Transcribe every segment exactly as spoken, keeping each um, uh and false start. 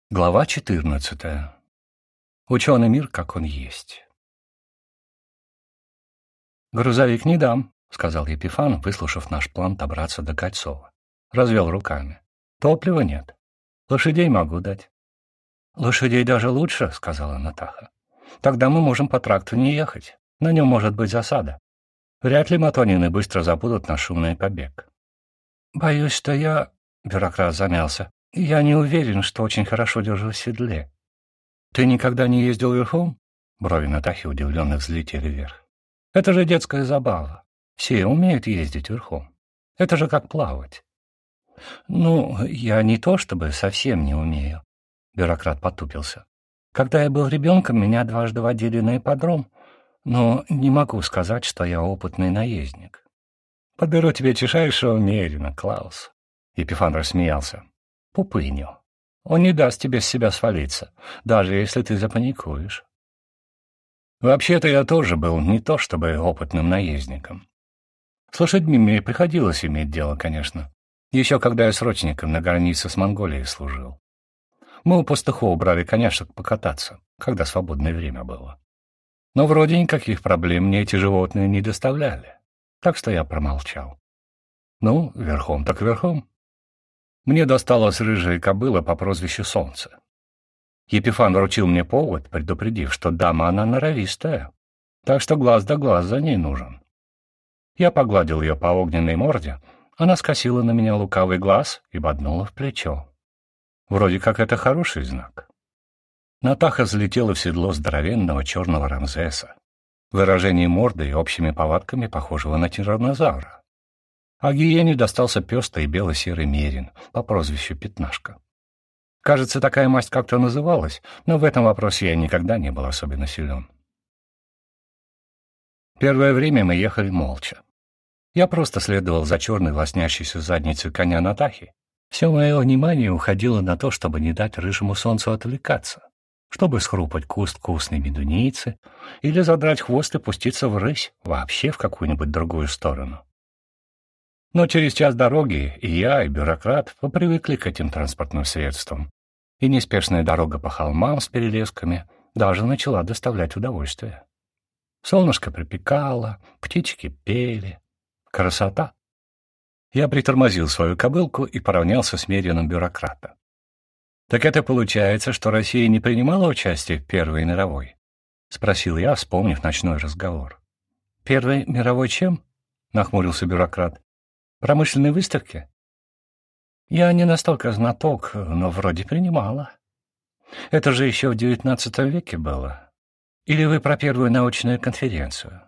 Глава четырнадцатая. Ученый мир, как он есть. «Грузовик не дам», — сказал Епифан, выслушав наш план добраться до Кольцова. Развел руками. «Топлива нет. Лошадей могу дать». «Лошадей даже лучше», — сказала Натаха. «Тогда мы можем по тракту не ехать. На нем может быть засада. Вряд ли матонины быстро забудут наш шумный побег». «Боюсь, что я...» — бюрократ замялся. «Я не уверен, что очень хорошо держу в седле». «Ты никогда не ездил верхом?» Брови Натахи удивленно взлетели вверх. «Это же детская забава. Все умеют ездить верхом. Это же как плавать». «Ну, я не то чтобы совсем не умею», — бюрократ потупился. «Когда я был ребенком, меня дважды водили на ипподром, но не могу сказать, что я опытный наездник». «Подберу тебе чешайшего мерина, Клаус», — Епифан рассмеялся. «Пупыню. Он не даст тебе с себя свалиться, даже если ты запаникуешь». Вообще-то я тоже был не то чтобы опытным наездником. С лошадьми мне приходилось иметь дело, конечно, еще когда я срочником на границе с Монголией служил. Мы у пастухов брали коняшек покататься, когда свободное время было. Но вроде никаких проблем мне эти животные не доставляли, так что я промолчал. Ну, верхом так верхом. Мне досталась рыжая кобыла по прозвищу Солнце. Епифан вручил мне повод, предупредив, что дама она норовистая, так что глаз да глаз за ней нужен. Я погладил ее по огненной морде, она скосила на меня лукавый глаз и боднула в плечо. Вроде как это хороший знак. Натаха залетела в седло здоровенного черного Рамзеса, выражением морды и общими повадками похожего на тираннозавра. А гиене достался пестрый бело-серый мерин по прозвищу Пятнашка. Кажется, такая масть как-то называлась, но в этом вопросе я никогда не был особенно силен. Первое время мы ехали молча. Я просто следовал за черной лоснящейся задницей коня Натахи. Все мое внимание уходило на то, чтобы не дать рыжему солнцу отвлекаться, чтобы схрупать куст вкусной медуницы или задрать хвост и пуститься врысь вообще в какую-нибудь другую сторону. Но через час дороги и я, и бюрократ попривыкли к этим транспортным средствам, и неспешная дорога по холмам с перелесками даже начала доставлять удовольствие. Солнышко припекало, птички пели. Красота! Я притормозил свою кобылку и поравнялся с мерином бюрократа. «Так это получается, что Россия не принимала участие в Первой мировой?» — спросил я, вспомнив ночной разговор. «Первой мировой чем?» — нахмурился бюрократ. «Промышленной выставки?» «Я не настолько знаток, но вроде принимала. Это же еще в девятнадцатом веке было. Или вы про первую научную конференцию?»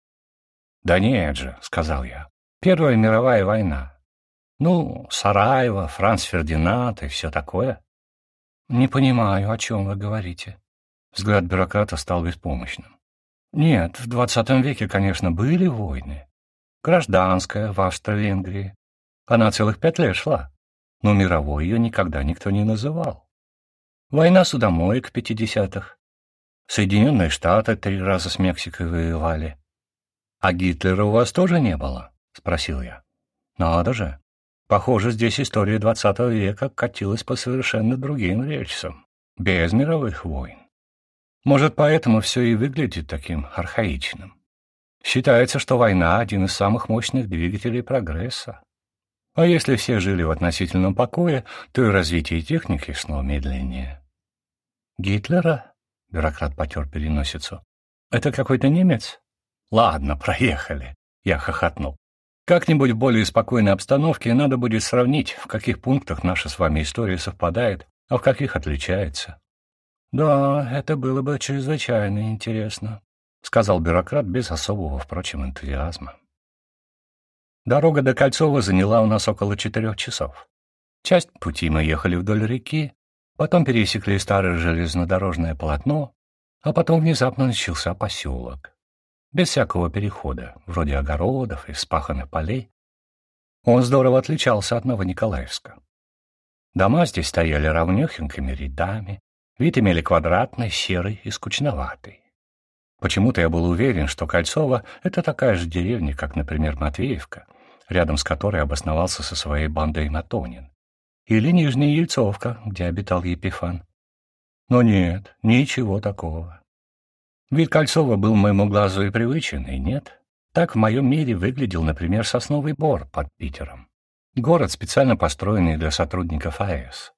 «Да нет же», — сказал я. «Первая мировая война. Ну, Сараево, Франц Фердинанд и все такое». «Не понимаю, о чем вы говорите». Взгляд бюрократа стал беспомощным. «Нет, в двадцатом веке, конечно, были войны. Гражданская в Австро-Венгрии. Она целых пять лет шла, но мировой ее никогда никто не называл. Война судомоек в пятидесятых. Соединенные Штаты три раза с Мексикой воевали. «А Гитлера у вас тоже не было?» — спросил я. «Надо же. Похоже, здесь история двадцатого века катилась по совершенно другим рельсам, без мировых войн. Может, поэтому все и выглядит таким архаичным. Считается, что война — один из самых мощных двигателей прогресса. А если все жили в относительном покое, то и развитие техники шло медленнее». «Гитлера?» — бюрократ потер переносицу. «Это какой-то немец?» «Ладно, проехали», — я хохотнул. «Как-нибудь в более спокойной обстановке надо будет сравнить, в каких пунктах наша с вами история совпадает, а в каких отличается». «Да, это было бы чрезвычайно интересно», — сказал бюрократ без особого, впрочем, энтузиазма. Дорога до Кольцова заняла у нас около четырех часов. Часть пути мы ехали вдоль реки, потом пересекли старое железнодорожное полотно, а потом внезапно начался поселок. Без всякого перехода, вроде огородов и вспаханных полей. Он здорово отличался от Новониколаевска. Дома здесь стояли ровнёхенькими рядами, вид имели квадратный, серый и скучноватый. Почему-то я был уверен, что Кольцово — это такая же деревня, как, например, Матвеевка, рядом с которой обосновался со своей бандой Матонин, или Нижняя Ельцовка, где обитал Епифан, Но нет, ничего такого. Вид Кольцова был моему глазу и привычен, и нет. Так в моем мире выглядел, например, Сосновый Бор под Питером. Город, специально построенный для сотрудников АЭС.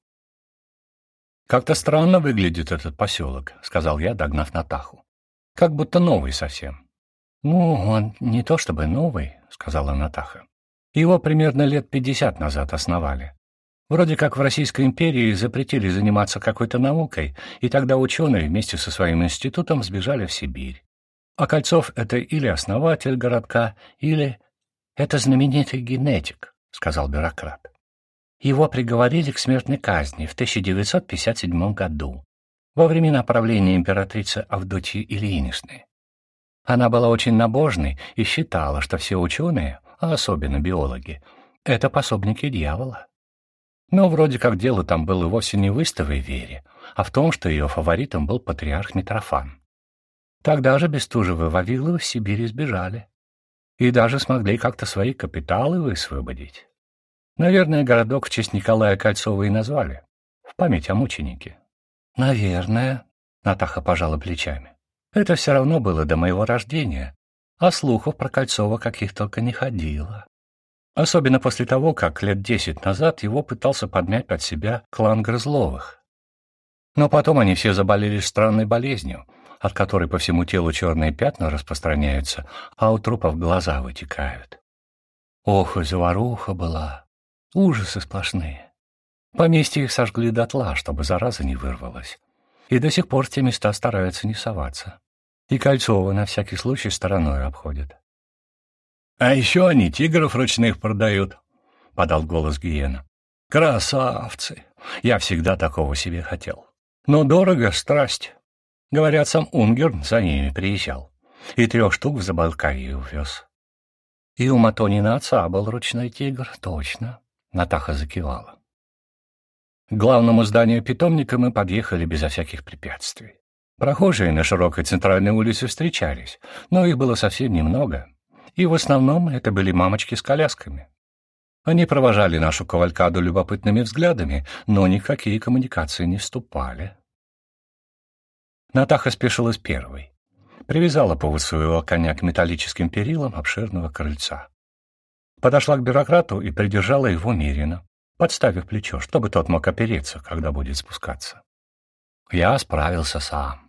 «Как-то странно выглядит этот поселок», — сказал я, догнав Натаху. «Как будто новый совсем». «Ну, он не то чтобы новый», — сказала Натаха. «Его примерно лет пятьдесят назад основали. Вроде как в Российской империи запретили заниматься какой-то наукой, и тогда ученые вместе со своим институтом сбежали в Сибирь. А Кольцов — это или основатель городка, или... это знаменитый генетик», — сказал бюрократ. «Его приговорили к смертной казни в тысяча девятьсот пятьдесят седьмом году, во времена правления императрицы Авдотьи Ильиничны. Она была очень набожной и считала, что все ученые, а особенно биологи, — это пособники дьявола. Но вроде как дело там было вовсе не в истовой вере, а в том, что ее фаворитом был патриарх Митрофан. Тогда же Бестужевы Вавиловы в Сибирь сбежали и даже смогли как-то свои капиталы высвободить. Наверное, городок в честь Николая Кольцова и назвали, в память о мученике». «Наверное», — Натаха пожала плечами. «Это все равно было до моего рождения, а слухов про Кольцова каких только не ходило. Особенно после того, как лет десять назад его пытался подмять под себя клан Грызловых. Но потом они все заболели странной болезнью, от которой по всему телу черные пятна распространяются, а у трупов глаза вытекают. Ох, и заваруха была, ужасы сплошные. Поместье их сожгли дотла, чтобы зараза не вырвалась, и до сих пор в те места стараются не соваться. И Кольцова на всякий случай стороной обходят». «А еще они тигров ручных продают», — подал голос Гиена. «Красавцы! Я всегда такого себе хотел. Но дорого, страсть. Говорят, сам Унгер за ними приезжал и трех штук в Забайкалье увез». «И у Матонина отца был ручной тигр, точно», — Натаха закивала. К главному зданию питомника мы подъехали безо всяких препятствий. Прохожие на широкой центральной улице встречались, но их было совсем немного. И в основном это были мамочки с колясками. Они провожали нашу кавалькаду любопытными взглядами, но ни в какие коммуникации не вступали. Натаха спешилась первой. Привязала повод своего коня к металлическим перилам обширного крыльца. Подошла к бюрократу и придержала его меренно, подставив плечо, чтобы тот мог опереться, когда будет спускаться. Я справился сам.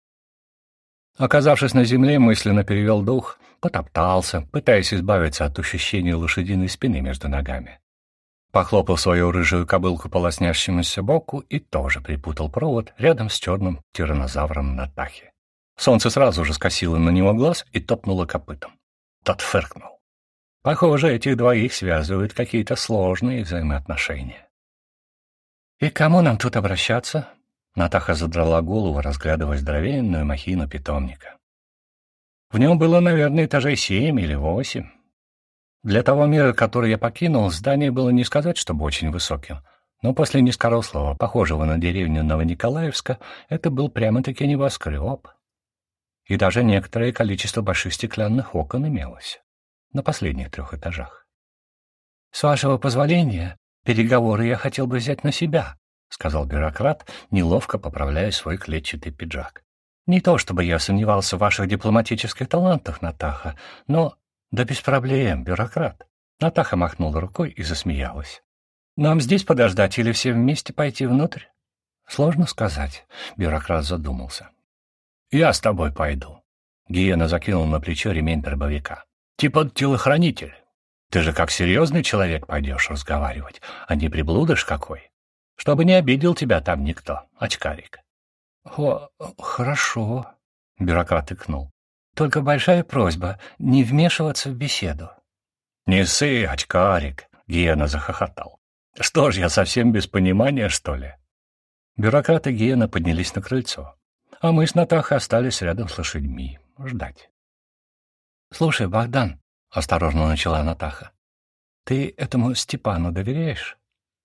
Оказавшись на земле, мысленно перевел дух, потоптался, пытаясь избавиться от ощущения лошадиной спины между ногами. Похлопал свою рыжую кобылку по лоснящемуся боку и тоже припутал провод рядом с черным тираннозавром Натахи. Солнце сразу же скосило на него глаз и топнуло копытом. Тот фыркнул. Похоже, этих двоих связывают какие-то сложные взаимоотношения. «И к кому нам тут обращаться?» Натаха задрала голову, разглядывая здоровенную махину питомника. В нем было, наверное, этажей семь или восемь. Для того мира, который я покинул, здание было не сказать, чтобы очень высоким, но после низкорослого, похожего на деревню Новониколаевска, это был прямо-таки небоскреб. И даже некоторое количество больших стеклянных окон имелось на последних трех этажах. «С вашего позволения, переговоры я хотел бы взять на себя», — сказал бюрократ, неловко поправляя свой клетчатый пиджак. «Не то чтобы я сомневался в ваших дипломатических талантах, Натаха, но...» «Да без проблем, бюрократ». Натаха махнула рукой и засмеялась. «Нам здесь подождать или все вместе пойти внутрь?» «Сложно сказать», — бюрократ задумался. «Я с тобой пойду». Гиена закинул на плечо ремень дробовика. «Типа телохранитель. Ты же как серьезный человек пойдешь разговаривать, а не приблудыш какой. Чтобы не обидел тебя там никто, очкарик». «О, хорошо», — бюрократ икнул. «Только большая просьба не вмешиваться в беседу». «Не ссы, очкарик», — Гиена захохотал. «Что ж, я совсем без понимания, что ли?» Бюрократ и Гиена поднялись на крыльцо, а мы с Натахой остались рядом с лошадьми ждать. «Слушай, Богдан», — осторожно начала Натаха, — «ты этому Степану доверяешь?»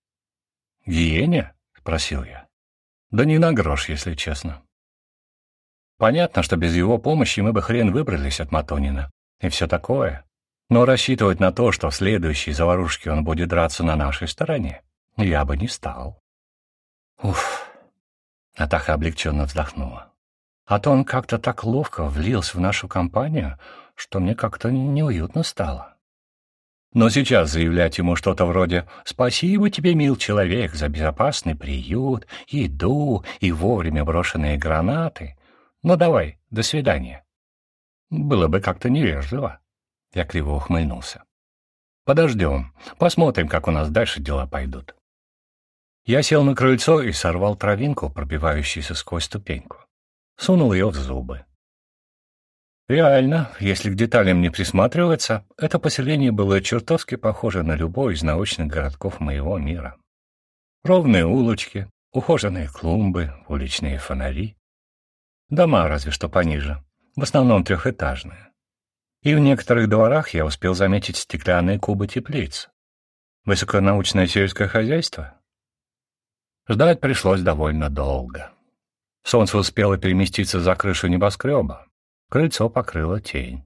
«Гиене?» — спросил я. «Да не на грош, если честно. Понятно, что без его помощи мы бы хрен выбрались от Матонина и все такое, но рассчитывать на то, что в следующей заварушке он будет драться на нашей стороне, я бы не стал». «Уф!» Натаха облегченно вздохнула. А то он как-то так ловко влился в нашу компанию, что мне как-то неуютно стало. Но сейчас заявлять ему что-то вроде «Спасибо тебе, мил человек, за безопасный приют, еду и вовремя брошенные гранаты. Ну давай, до свидания». Было бы как-то невежливо. Я криво ухмыльнулся. «Подождем, посмотрим, как у нас дальше дела пойдут». Я сел на крыльцо и сорвал травинку, пробивающуюся сквозь ступеньку. Сунул ее в зубы. Реально, если к деталям не присматриваться, это поселение было чертовски похоже на любой из научных городков моего мира. Ровные улочки, ухоженные клумбы, уличные фонари. Дома разве что пониже, в основном трехэтажные. И в некоторых дворах я успел заметить стеклянные кубы теплиц. Высоконаучное сельское хозяйство? Ждать пришлось довольно долго. Солнце успело переместиться за крышу небоскреба. Крыльцо покрыло тень.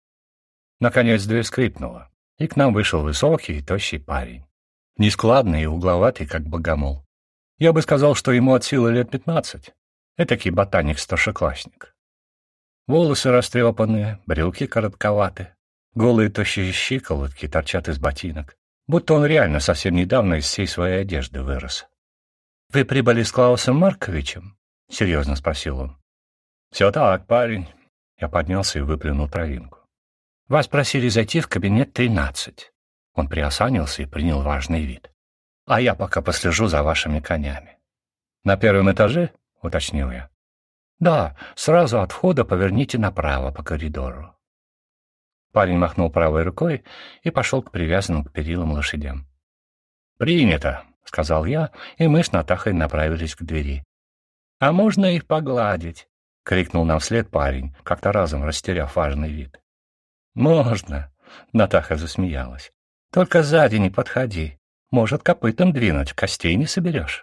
Наконец дверь скрипнула, и к нам вышел высокий и тощий парень. Нескладный и угловатый, как богомол. Я бы сказал, что ему от силы лет пятнадцать. Этакий ботаник-старшеклассник. Волосы растрепанные, брюки коротковаты, голые тощие щиколотки торчат из ботинок, будто он реально совсем недавно из всей своей одежды вырос. — Вы прибыли с Клаусом Марковичем? — серьезно спросил он. — Все так, парень. Я поднялся и выплюнул травинку. — Вас просили зайти в кабинет тринадцать. Он приосанился и принял важный вид. — А я пока послежу за вашими конями. — На первом этаже? — уточнил я. — Да, сразу от входа поверните направо по коридору. Парень махнул правой рукой и пошел к привязанным к перилам лошадям. — Принято, — сказал я, и мы с Натахой направились к двери. — А можно их погладить? — крикнул нам вслед парень, как-то разом растеряв важный вид. — Можно, — Натаха засмеялась. — Только сзади не подходи. Может, копытом двинуть, костей не соберешь.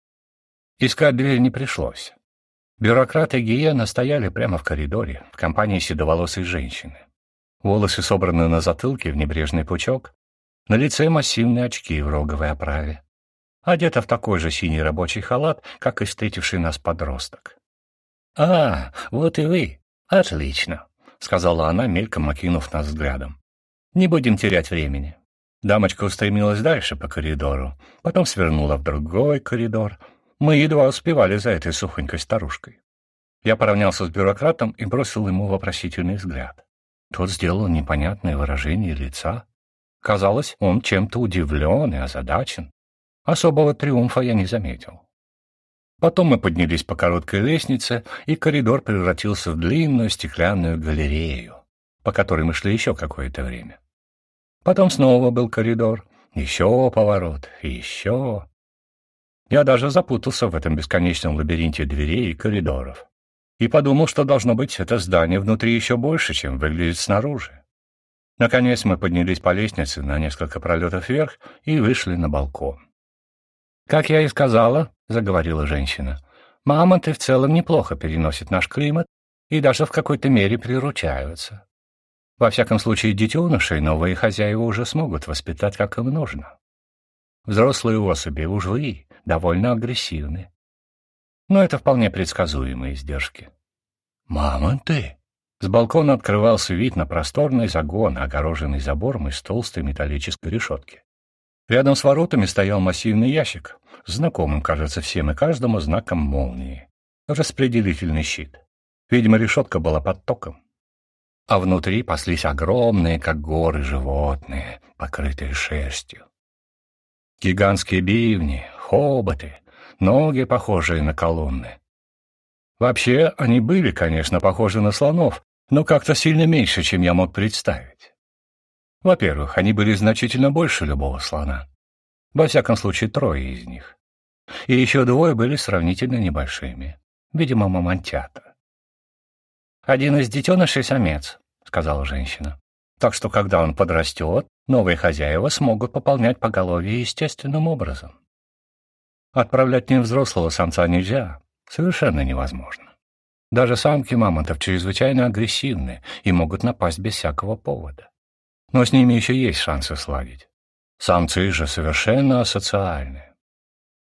Искать дверь не пришлось. Бюрократы и гиена стояли прямо в коридоре, в компании седоволосой женщины. Волосы собраны на затылке в небрежный пучок, на лице массивные очки в роговой оправе. Одета в такой же синий рабочий халат, как и встретивший нас подросток. — А, вот и вы. Отлично, — сказала она, мельком окинув нас взглядом. — Не будем терять времени. Дамочка устремилась дальше по коридору, потом свернула в другой коридор. Мы едва успевали за этой сухонькой старушкой. Я поравнялся с бюрократом и бросил ему вопросительный взгляд. Тот сделал непонятное выражение лица. Казалось, он чем-то удивлен и озадачен. Особого триумфа я не заметил. Потом мы поднялись по короткой лестнице, и коридор превратился в длинную стеклянную галерею, по которой мы шли еще какое-то время. Потом снова был коридор, еще поворот, и еще... Я даже запутался в этом бесконечном лабиринте дверей и коридоров и подумал, что, должно быть, это здание внутри еще больше, чем выглядит снаружи. Наконец мы поднялись по лестнице на несколько пролетов вверх и вышли на балкон. «Как я и сказала, — заговорила женщина, — мамонты в целом неплохо переносят наш климат и даже в какой-то мере приручаются. Во всяком случае, детенышей новые хозяева уже смогут воспитать, как им нужно. Взрослые особи уж вы довольно агрессивны. Но это вполне предсказуемые издержки. Мамонты! С балкона открывался вид на просторный загон, огороженный забором из толстой металлической решетки. Рядом с воротами стоял массивный ящик, знакомым, кажется, всем и каждому знаком молнии. Распределительный щит. Видимо, решетка была под током. А внутри паслись огромные, как горы, животные, покрытые шерстью. Гигантские бивни, хоботы, ноги, похожие на колонны. Вообще, они были, конечно, похожи на слонов, но как-то сильно меньше, чем я мог представить. Во-первых, они были значительно больше любого слона. Во всяком случае, трое из них. И еще двое были сравнительно небольшими, видимо, мамонтята. «Один из детенышей самец», — сказала женщина. «Так что, когда он подрастет, новые хозяева смогут пополнять поголовье естественным образом. Отправлять невзрослого самца нельзя, совершенно невозможно. Даже самки мамонтов чрезвычайно агрессивны и могут напасть без всякого повода. Но с ними еще есть шансы сладить. Самцы же совершенно асоциальны.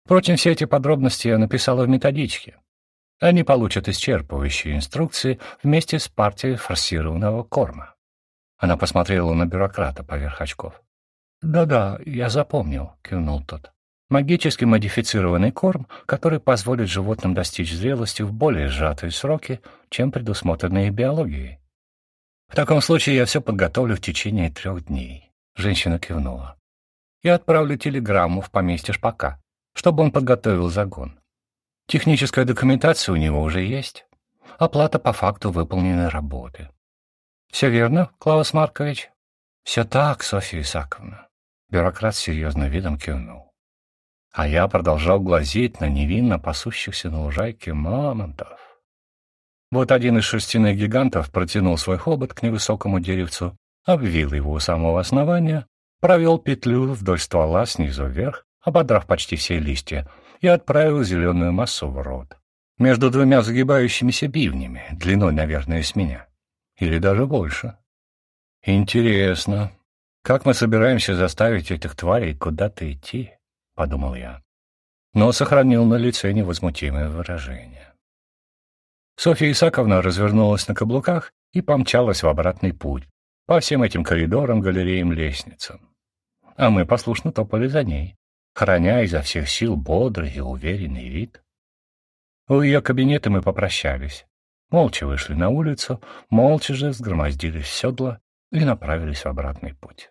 Впрочем, все эти подробности я написала в методичке. Они получат исчерпывающие инструкции вместе с партией форсированного корма. Она посмотрела на бюрократа поверх очков. «Да-да, я запомнил», — кивнул тот. «Магически модифицированный корм, который позволит животным достичь зрелости в более сжатые сроки, чем предусмотренные биологией». «В таком случае я все подготовлю в течение трех дней», — женщина кивнула. «Я отправлю телеграмму в поместье Шпака, чтобы он подготовил загон. Техническая документация у него уже есть. Оплата по факту выполненной работы». «Все верно, Клаус Маркович?» «Все так, Софья Исааковна». Бюрократ с серьезным видом кивнул. А я продолжал глазеть на невинно пасущихся на лужайке мамонтов. Вот один из шерстяных гигантов протянул свой хобот к невысокому деревцу, обвил его у самого основания, провел петлю вдоль ствола снизу вверх, ободрав почти все листья, и отправил зеленую массу в рот, между двумя загибающимися бивнями, длиной, наверное, с меня. Или даже больше. «Интересно, как мы собираемся заставить этих тварей куда-то идти?» — подумал я, но сохранил на лице невозмутимое выражение. Софья Исааковна развернулась на каблуках и помчалась в обратный путь, по всем этим коридорам, галереям, лестницам. А мы послушно топали за ней, храня изо всех сил бодрый и уверенный вид. У ее кабинета мы попрощались, молча вышли на улицу, молча же сгромоздились в седла и направились в обратный путь.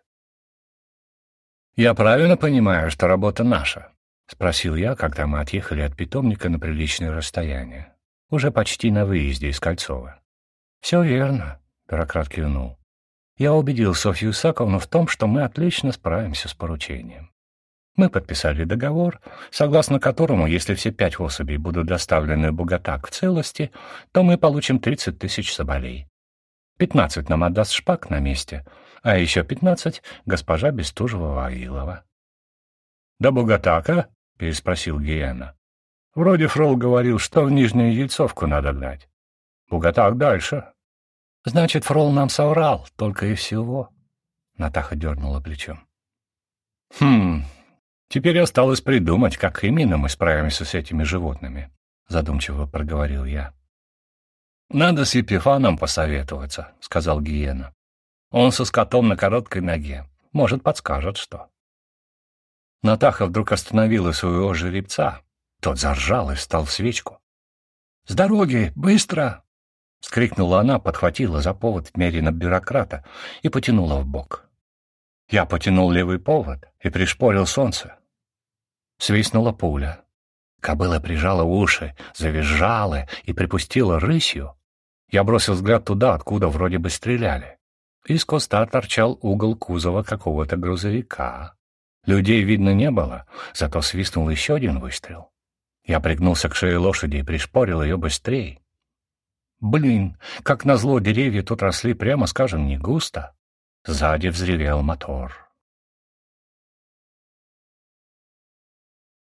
«Я правильно понимаю, что работа наша?» — спросил я, когда мы отъехали от питомника на приличное расстояние, уже почти на выезде из Кольцова. «Все верно», — бюрократ кивнул. «Я убедил Софью Исааковну в том, что мы отлично справимся с поручением. Мы подписали договор, согласно которому, если все пять особей будут доставлены в Бугатак в целости, то мы получим тридцать тысяч соболей. Пятнадцать нам отдаст Шпак на месте, а еще пятнадцать — госпожа Бестужева-Вавилова». «До Бугатака?» — переспросил Гиена. «Вроде Фрол говорил, что в Нижнюю Ельцовку надо гнать. Бугатак дальше». «Значит, Фрол нам соврал, только и всего». Натаха дернула плечом. «Хм, теперь осталось придумать, как именно мы справимся с этими животными», — задумчиво проговорил я. «Надо с Епифаном посоветоваться», — сказал Гиена. «Он со скотом на короткой ноге. Может, подскажет что». Натаха вдруг остановила своего жеребца. Тот заржал и встал в свечку. «С дороги! Быстро!» — вскрикнула она, подхватила за повод мерина бюрократа и потянула в бок. Я потянул левый повод и пришпорил солнце. Свистнула пуля. Кобыла прижала уши, завизжала и припустила рысью. Я бросил взгляд туда, откуда вроде бы стреляли. Из куста торчал угол кузова какого-то грузовика. Людей видно не было, зато свистнул еще один выстрел. Я пригнулся к шее лошади и пришпорил ее быстрее. Блин, как назло, деревья тут росли, прямо скажем, не густо. Сзади взревел мотор.